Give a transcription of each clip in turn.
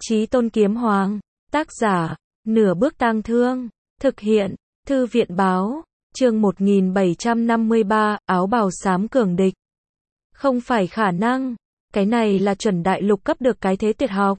Chí Tôn Kiếm Hoàng, tác giả, Nửa Bước Tang Thương, thực hiện, Thư viện báo, chương 1753, áo bào xám cường địch. Không phải khả năng, cái này là chuẩn đại lục cấp được cái thế tuyệt học,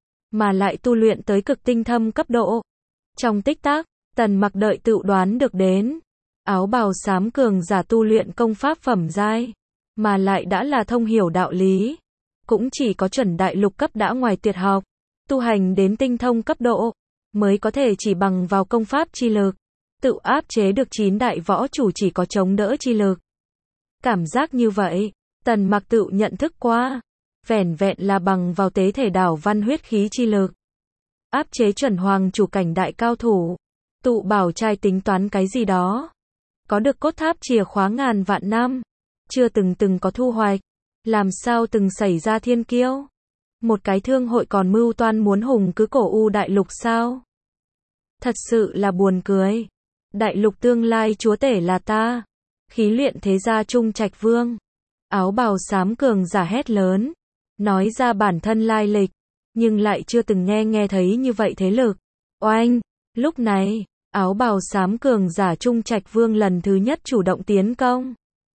mà lại tu luyện tới cực tinh thâm cấp độ. Trong tích tắc, Tần Mặc đợi tự đoán được đến, áo bào xám cường giả tu luyện công pháp phẩm giai, mà lại đã là thông hiểu đạo lý, cũng chỉ có chuẩn đại lục cấp đã ngoài tuyệt học, tu hành đến tinh thông cấp độ, mới có thể chỉ bằng vào công pháp chi lực, tự áp chế được 9 đại võ chủ chỉ có chống đỡ chi lực. Cảm giác như vậy, Tần Mặc tự nhận thức qua, vẻn vẹn là bằng vào tế thể đảo văn huyết khí chi lực, áp chế chuẩn hoàng chủ cảnh đại cao thủ, tụ bảo trai tính toán cái gì đó, có được cốt tháp chìa khóa ngàn vạn năm, chưa từng có thu hoạch, làm sao từng xảy ra thiên kiêu. Một cái thương hội còn mưu toan muốn hùng cứ cổ u đại lục sao? Thật sự là buồn cười. Đại lục tương lai chúa tể là ta. Khí luyện thế gia Trung Trạch Vương. Áo bào xám cường giả hét lớn, nói ra bản thân lai lịch, nhưng lại chưa từng nghe thấy như vậy thế lực. Oanh! Lúc này, áo bào xám cường giả Trung Trạch Vương lần thứ nhất chủ động tiến công.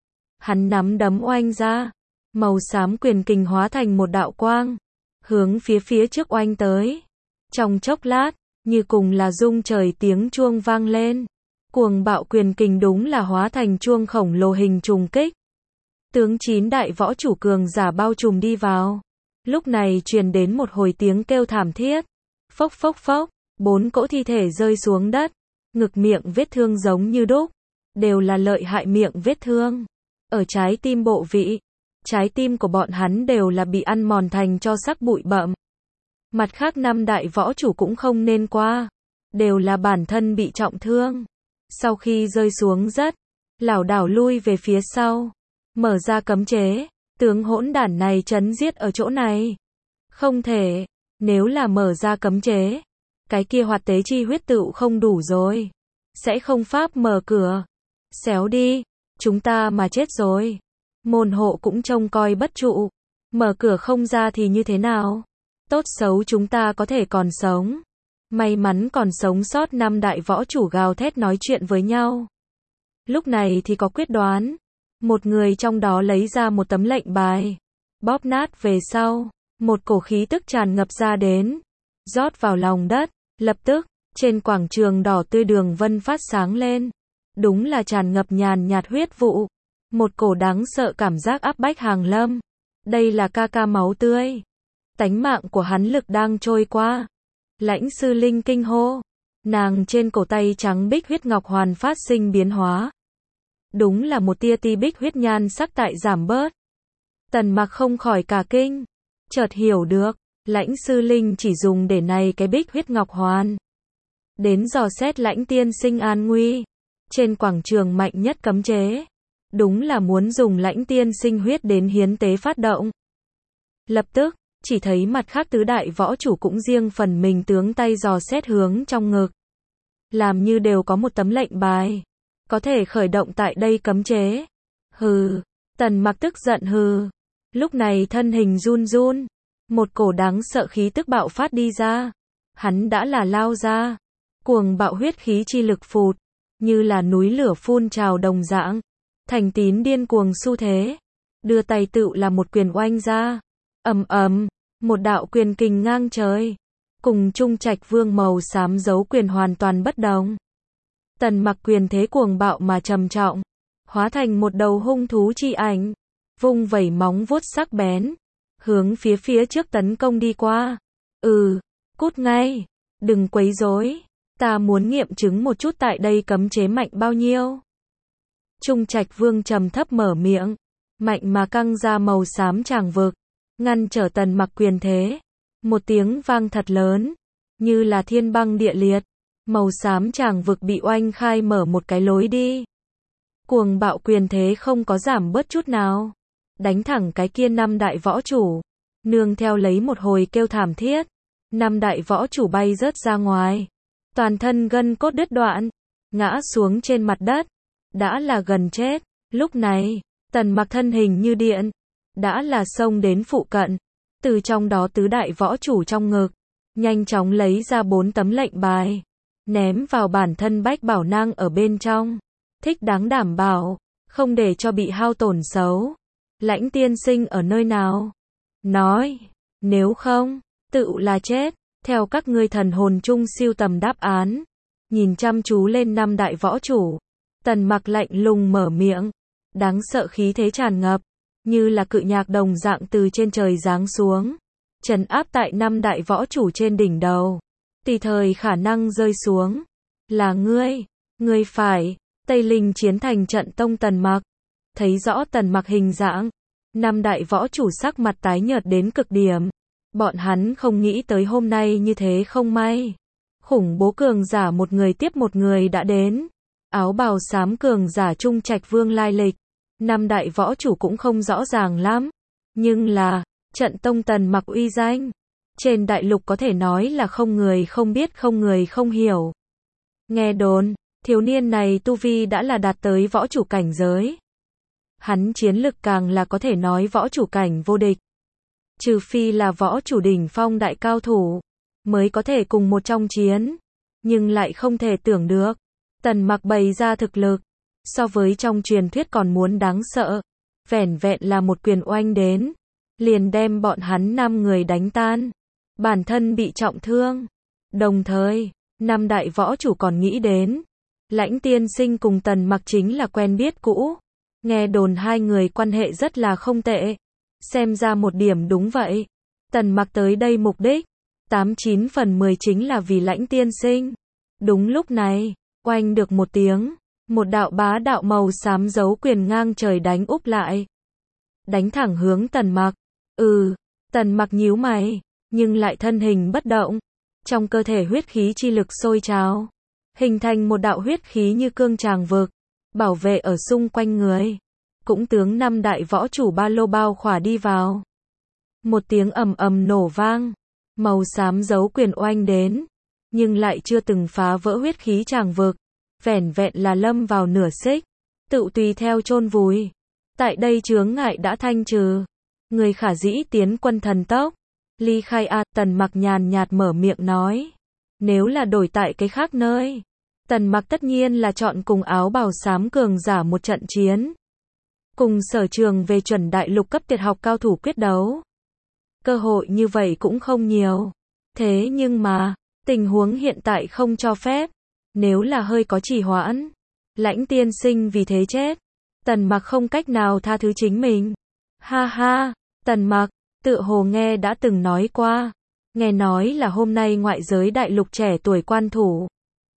Hắn nắm đấm oanh ra, màu xám quyền kình hóa thành một đạo quang, hướng phía trước oanh tới. Trong chốc lát, như cùng là rung trời tiếng chuông vang lên. Cuồng bạo quyền kình đúng là hóa thành chuông khổng lồ hình trùng kích. Tướng 9 đại võ chủ cường giả bao trùm đi vào. Lúc này truyền đến một hồi tiếng kêu thảm thiết. Phốc phốc phốc, 4 cỗ thi thể rơi xuống đất. Ngực miệng vết thương giống như đúc, đều là lợi hại miệng vết thương. Ở trái tim bộ vị, trái tim của bọn hắn đều là bị ăn mòn thành cho sắc bụi bặm. Mặt khác 5 đại võ chủ cũng không nên qua, đều là bản thân bị trọng thương. Sau khi rơi xuống rất, lảo đảo lui về phía sau, mở ra cấm chế, tướng hỗn đản này trấn giết ở chỗ này. Không thể, nếu là mở ra cấm chế, cái kia hoạt tế chi huyết tựu không đủ rồi, sẽ không pháp mở cửa. Xéo đi, chúng ta mà chết rồi. Môn hộ cũng trông coi bất trụ, mở cửa không ra thì như thế nào? Tốt xấu chúng ta có thể còn sống. May mắn còn sống sót 5 đại võ chủ gào thét nói chuyện với nhau. Lúc này thì có quyết đoán. Một người trong đó lấy ra một tấm lệnh bài, bóp nát về sau, một cổ khí tức tràn ngập ra đến, rót vào lòng đất. Lập tức, trên quảng trường đỏ tươi đường vân phát sáng lên. Đúng là tràn ngập nhàn nhạt huyết vụ. Một cổ đáng sợ cảm giác áp bách hàng lâm. Đây là ca máu tươi. Tánh mạng của hắn lực đang trôi qua. Lãnh Sư Linh kinh hô. Nàng trên cổ tay trắng bích huyết ngọc hoàn phát sinh biến hóa. Đúng là một tia ti bích huyết nhan sắc tại giảm bớt. Tần Mặc không khỏi cả kinh. Chợt hiểu được, Lãnh Sư Linh chỉ dùng để này cái bích huyết ngọc hoàn. Đến dò xét Lãnh tiên sinh an nguy. Trên quảng trường mạnh nhất cấm chế. Đúng là muốn dùng Lãnh tiên sinh huyết đến hiến tế phát động. Lập tức, chỉ thấy mặt khác tứ đại võ chủ cũng riêng phần mình tướng tay dò xét hướng trong ngực. Làm như đều có một tấm lệnh bài, có thể khởi động tại đây cấm chế. Hừ, Tần Mặc tức giận hừ. Lúc này thân hình run run, một cổ đáng sợ khí tức bạo phát đi ra. Hắn đã là lao ra, cuồng bạo huyết khí chi lực phụt, như là núi lửa phun trào đồng dạng, thành tín điên cuồng xu thế. Đưa tay tựu là một quyền oanh ra. Ầm ầm, một đạo quyền kình ngang trời, cùng Trung Trạch Vương màu xám dấu quyền hoàn toàn bất đồng. Tần Mặc quyền thế cuồng bạo mà trầm trọng, hóa thành một đầu hung thú chi ảnh, vung vẩy móng vuốt sắc bén, hướng phía trước tấn công đi qua. Cút ngay, đừng quấy rối, ta muốn nghiệm chứng một chút tại đây cấm chế mạnh bao nhiêu. Trung Trạch Vương trầm thấp mở miệng, mạnh mà căng ra màu xám tràng vực, ngăn trở Tần Mặc quyền thế. Một tiếng vang thật lớn, như là thiên băng địa liệt, màu xám tràng vực bị oanh khai mở một cái lối đi. Cuồng bạo quyền thế không có giảm bớt chút nào, đánh thẳng cái kia 5 đại võ chủ, nương theo lấy một hồi kêu thảm thiết. 5 đại võ chủ bay rớt ra ngoài, toàn thân gân cốt đứt đoạn, ngã xuống trên mặt đất, đã là gần chết. Lúc này, Tần Mặc thân hình như điện, đã là xông đến phụ cận, từ trong đó tứ đại võ chủ trong ngực, nhanh chóng lấy ra 4 tấm lệnh bài, ném vào bản thân Bách Bảo Nang ở bên trong. Thích đáng đảm bảo, không để cho bị hao tổn xấu. Lãnh tiên sinh ở nơi nào? Nói, nếu không, tự là chết. Theo các ngươi thần hồn chung siêu tầm đáp án. Nhìn chăm chú lên 5 đại võ chủ. Tần Mặc lạnh lùng mở miệng. Đáng sợ khí thế tràn ngập. Như là cự nhạc đồng dạng từ trên trời giáng xuống. Trấn áp tại 5 đại võ chủ trên đỉnh đầu. Tùy thời khả năng rơi xuống. Là ngươi phải. Tây Linh chiến thành trận tông Tần Mặc. Thấy rõ Tần Mặc hình dạng. 5 đại võ chủ sắc mặt tái nhợt đến cực điểm. Bọn hắn không nghĩ tới hôm nay như thế không may. Khủng bố cường giả một người tiếp một người đã đến. Áo bào xám cường giả Trung Trạch Vương lai lịch. 5 đại võ chủ cũng không rõ ràng lắm. Nhưng là, trận tông Tần Mặc uy danh. Trên đại lục có thể nói là không người không biết không người không hiểu. Nghe đồn, thiếu niên này tu vi đã là đạt tới võ chủ cảnh giới. Hắn chiến lực càng là có thể nói võ chủ cảnh vô địch. Trừ phi là võ chủ đỉnh phong đại cao thủ, mới có thể cùng một trong chiến. Nhưng lại không thể tưởng được. Tần Mặc bày ra thực lực. So với trong truyền thuyết còn muốn đáng sợ. Vẻn vẹn là một quyền oanh đến. Liền đem bọn hắn 5 người đánh tan. Bản thân bị trọng thương. Đồng thời, 5 đại võ chủ còn nghĩ đến. Lãnh tiên sinh cùng Tần Mặc chính là quen biết cũ. Nghe đồn 2 người quan hệ rất là không tệ. Xem ra một điểm đúng vậy. Tần Mặc tới đây mục đích 89 phần 10 chính là vì Lãnh tiên sinh. Đúng lúc này, oanh được một tiếng, một đạo bá đạo màu xám giấu quyền ngang trời đánh úp lại. Đánh thẳng hướng Tần Mặc. Tần Mặc nhíu mày, nhưng lại thân hình bất động. Trong cơ thể huyết khí chi lực sôi trào, hình thành một đạo huyết khí như cương tràng vực, bảo vệ ở xung quanh người. Cũng tướng 5 đại võ chủ ba lô bao khỏa đi vào. Một tiếng ầm ầm nổ vang, màu xám giấu quyền oanh đến, nhưng lại chưa từng phá vỡ huyết khí tràng vực, vẻn vẹn là lâm vào nửa xích, tự tùy theo chôn vùi. Tại đây chướng ngại đã thanh trừ, người khả dĩ tiến quân thần tốc. Ly khai a, Tần Mặc nhàn nhạt mở miệng nói. Nếu là đổi tại cái khác nơi, Tần Mặc tất nhiên là chọn cùng áo bào xám cường giả một trận chiến. Cùng sở trường về chuẩn đại lục cấp tuyệt học cao thủ quyết đấu. Cơ hội như vậy cũng không nhiều. Thế nhưng mà, tình huống hiện tại không cho phép. Nếu là hơi có trì hoãn, Lãnh tiên sinh vì thế chết. Tần Mặc không cách nào tha thứ chính mình. Ha ha, Tần Mặc, tựa hồ nghe đã từng nói qua. Nghe nói là hôm nay ngoại giới đại lục trẻ tuổi quan thủ.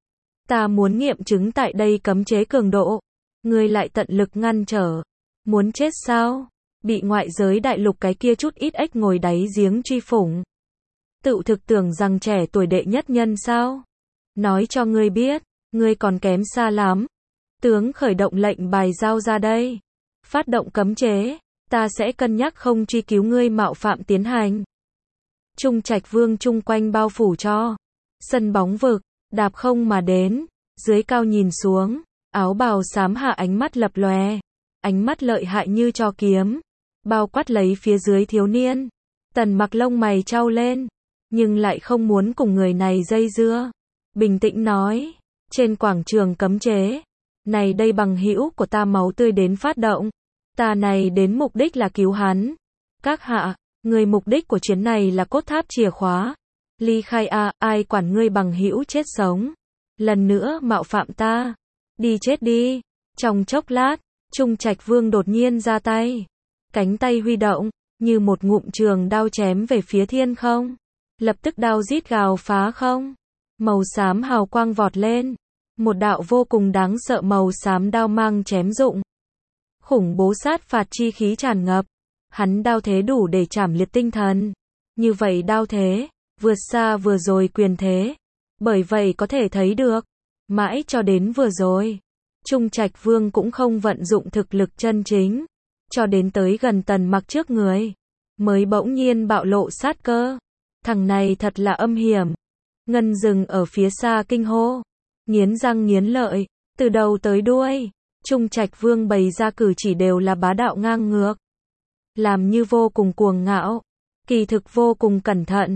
Ta muốn nghiệm chứng tại đây cấm chế cường độ. Ngươi lại tận lực ngăn trở. Muốn chết sao? Bị ngoại giới đại lục cái kia chút ít ếch ngồi đáy giếng truy phủng. Tự thực tưởng rằng trẻ tuổi đệ nhất nhân sao? Nói cho ngươi biết, ngươi còn kém xa lắm. Tướng khởi động lệnh bài giao ra đây. Phát động cấm chế, ta sẽ cân nhắc không truy cứu ngươi mạo phạm tiến hành. Trung Trạch Vương chung quanh bao phủ cho. Sân bóng vực, đạp không mà đến, dưới cao nhìn xuống, áo bào xám hạ ánh mắt lập lòe. Ánh mắt lợi hại như cho kiếm, bao quát lấy phía dưới thiếu niên. Tần Mặc lông mày chau lên, nhưng lại không muốn cùng người này dây dưa. Bình tĩnh nói, trên quảng trường cấm chế, này đây bằng hữu của ta máu tươi đến phát động. Ta này đến mục đích là cứu hắn. Các hạ, người mục đích của chuyến này là cốt tháp chìa khóa. Ly khai a, ai quản ngươi bằng hữu chết sống. Lần nữa mạo phạm ta. Đi chết đi. Trong chốc lát, Trung Trạch Vương đột nhiên ra tay. Cánh tay huy động, như một ngụm trường đao chém về phía thiên không. Lập tức đao rít gào phá không. Màu xám hào quang vọt lên. Một đạo vô cùng đáng sợ màu xám đao mang chém rụng. Khủng bố sát phạt chi khí tràn ngập. Hắn đao thế đủ để chảm liệt tinh thần. Như vậy đao thế, vượt xa vừa rồi quyền thế. Bởi vậy có thể thấy được, mãi cho đến vừa rồi, Trung Trạch Vương cũng không vận dụng thực lực chân chính. Cho đến tới gần Tần Mặc trước người, mới bỗng nhiên bạo lộ sát cơ. Thằng này thật là âm hiểm. Ngân Dừng ở phía xa kinh hô, nghiến răng nghiến lợi, từ đầu tới đuôi, Trung Trạch Vương bày ra cử chỉ đều là bá đạo ngang ngược. Làm như vô cùng cuồng ngạo, kỳ thực vô cùng cẩn thận.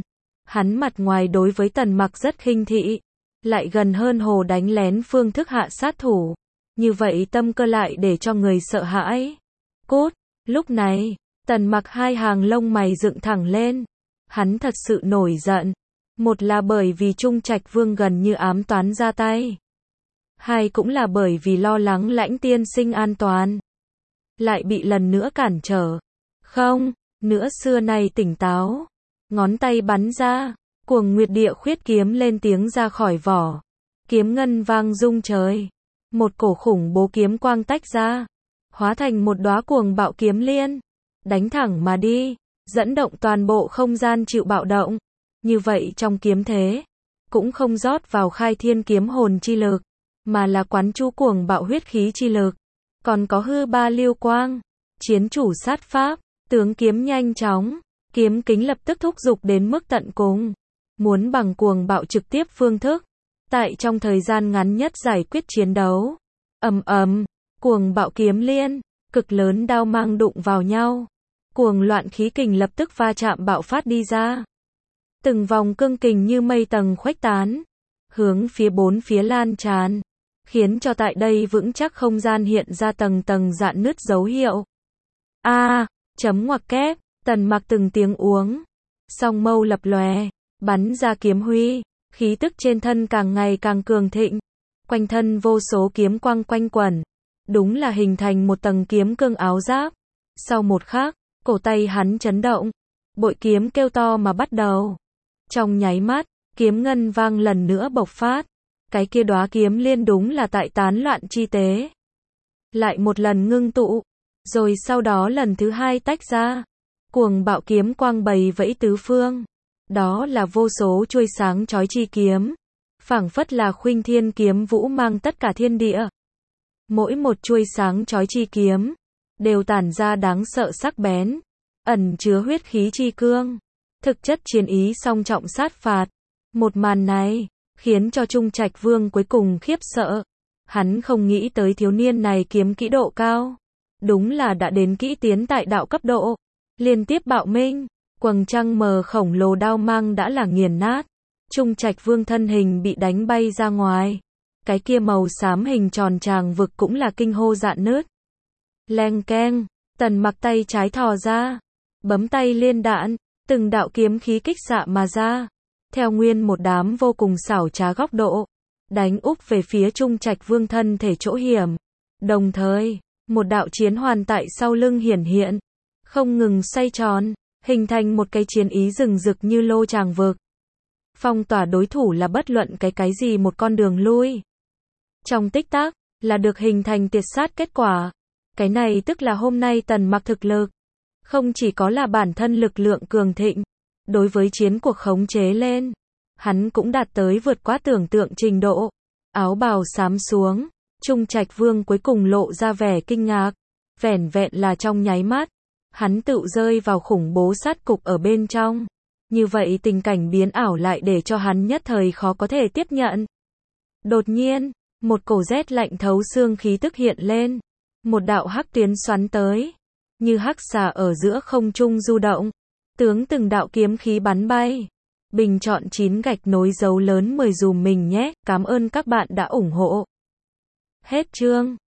Hắn mặt ngoài đối với Tần Mặc rất khinh thị, lại gần hơn hồ đánh lén phương thức hạ sát thủ. Như vậy tâm cơ lại để cho người sợ hãi. Cốt, lúc này, Tần Mặc hai hàng lông mày dựng thẳng lên. Hắn thật sự nổi giận. Một là bởi vì Trung Trạch Vương gần như ám toán ra tay. Hai cũng là bởi vì lo lắng Lãnh tiên sinh an toàn. Lại bị lần nữa cản trở. Không, nữa xưa nay tỉnh táo. Ngón tay bắn ra, Cuồng Nguyệt Địa Khuyết kiếm lên tiếng ra khỏi vỏ. Kiếm ngân vang rung trời. Một cổ khủng bố kiếm quang tách ra, hóa thành một đóa cuồng bạo kiếm liên, đánh thẳng mà đi, dẫn động toàn bộ không gian chịu bạo động. Như vậy trong kiếm thế, cũng không rót vào khai thiên kiếm hồn chi lực, mà là quán chú cuồng bạo huyết khí chi lực, còn có hư ba lưu quang, chiến chủ sát pháp, tướng kiếm nhanh chóng, kiếm kính lập tức thúc giục đến mức tận cùng, muốn bằng cuồng bạo trực tiếp phương thức, tại trong thời gian ngắn nhất giải quyết chiến đấu. Ầm ầm, cuồng bạo kiếm liên, cực lớn đao mang đụng vào nhau, cuồng loạn khí kình lập tức va chạm bạo phát đi ra. Từng vòng cương kình như mây tầng khuếch tán, hướng phía bốn phía lan tràn, khiến cho tại đây vững chắc không gian hiện ra tầng tầng rạn nứt dấu hiệu. Chấm ngoặc kép, Tần Mặc từng tiếng uống, song mâu lập lòe, bắn ra kiếm huy, khí tức trên thân càng ngày càng cường thịnh, quanh thân vô số kiếm quang quanh quẩn, đúng là hình thành một tầng kiếm cương áo giáp. Sau một khắc, cổ tay hắn chấn động, bội kiếm kêu to mà bắt đầu. Trong nháy mắt, kiếm ngân vang lần nữa bộc phát, cái kia đóa kiếm liên đúng là tại tán loạn chi tế. Lại một lần ngưng tụ, rồi sau đó lần thứ hai tách ra, cuồng bạo kiếm quang bầy vẫy tứ phương. Đó là vô số chuôi sáng chói chi kiếm, phảng phất là khuynh thiên kiếm vũ mang tất cả thiên địa. Mỗi một chuôi sáng chói chi kiếm, đều tản ra đáng sợ sắc bén, ẩn chứa huyết khí chi cương, thực chất chiến ý song trọng sát phạt. Một màn này, khiến cho Trung Trạch Vương cuối cùng khiếp sợ. Hắn không nghĩ tới thiếu niên này kiếm kỹ độ cao. Đúng là đã đến kỹ tiến tại đạo cấp độ. Liên tiếp bạo minh, quầng trăng mờ khổng lồ đao mang đã là nghiền nát. Trung Trạch Vương thân hình bị đánh bay ra ngoài. Cái kia màu xám hình tròn tràng vực cũng là kinh hô rạn nứt. Leng keng, Tần Mặc tay trái thò ra, bấm tay liên đạn, từng đạo kiếm khí kích xạ mà ra, theo nguyên một đám vô cùng xảo trá góc độ, đánh úp về phía Trung Trạch Vương thân thể chỗ hiểm. Đồng thời, một đạo chiến hoàn tại sau lưng hiển hiện, không ngừng xoay tròn, hình thành một cái chiến ý rừng rực như lô tràng vực. Phong tỏa đối thủ là bất luận cái gì một con đường lui. Trong tích tắc, là được hình thành tiệt sát kết quả. Cái này tức là hôm nay Tần Mặc thực lực, không chỉ có là bản thân lực lượng cường thịnh, đối với chiến cuộc khống chế lên, hắn cũng đạt tới vượt quá tưởng tượng trình độ. Áo bào xám xuống, Trung Trạch Vương cuối cùng lộ ra vẻ kinh ngạc, vẻn vẹn là trong nháy mắt, hắn tự rơi vào khủng bố sát cục ở bên trong. Như vậy tình cảnh biến ảo lại để cho hắn nhất thời khó có thể tiếp nhận. Đột nhiên, một cổ rét lạnh thấu xương khí tức hiện lên, một đạo hắc tuyến xoắn tới, như hắc xà ở giữa không trung du động, tướng từng đạo kiếm khí bắn bay. Bình chọn 9 gạch nối dấu lớn 10 dùm mình nhé, cảm ơn các bạn đã ủng hộ. Hết chương.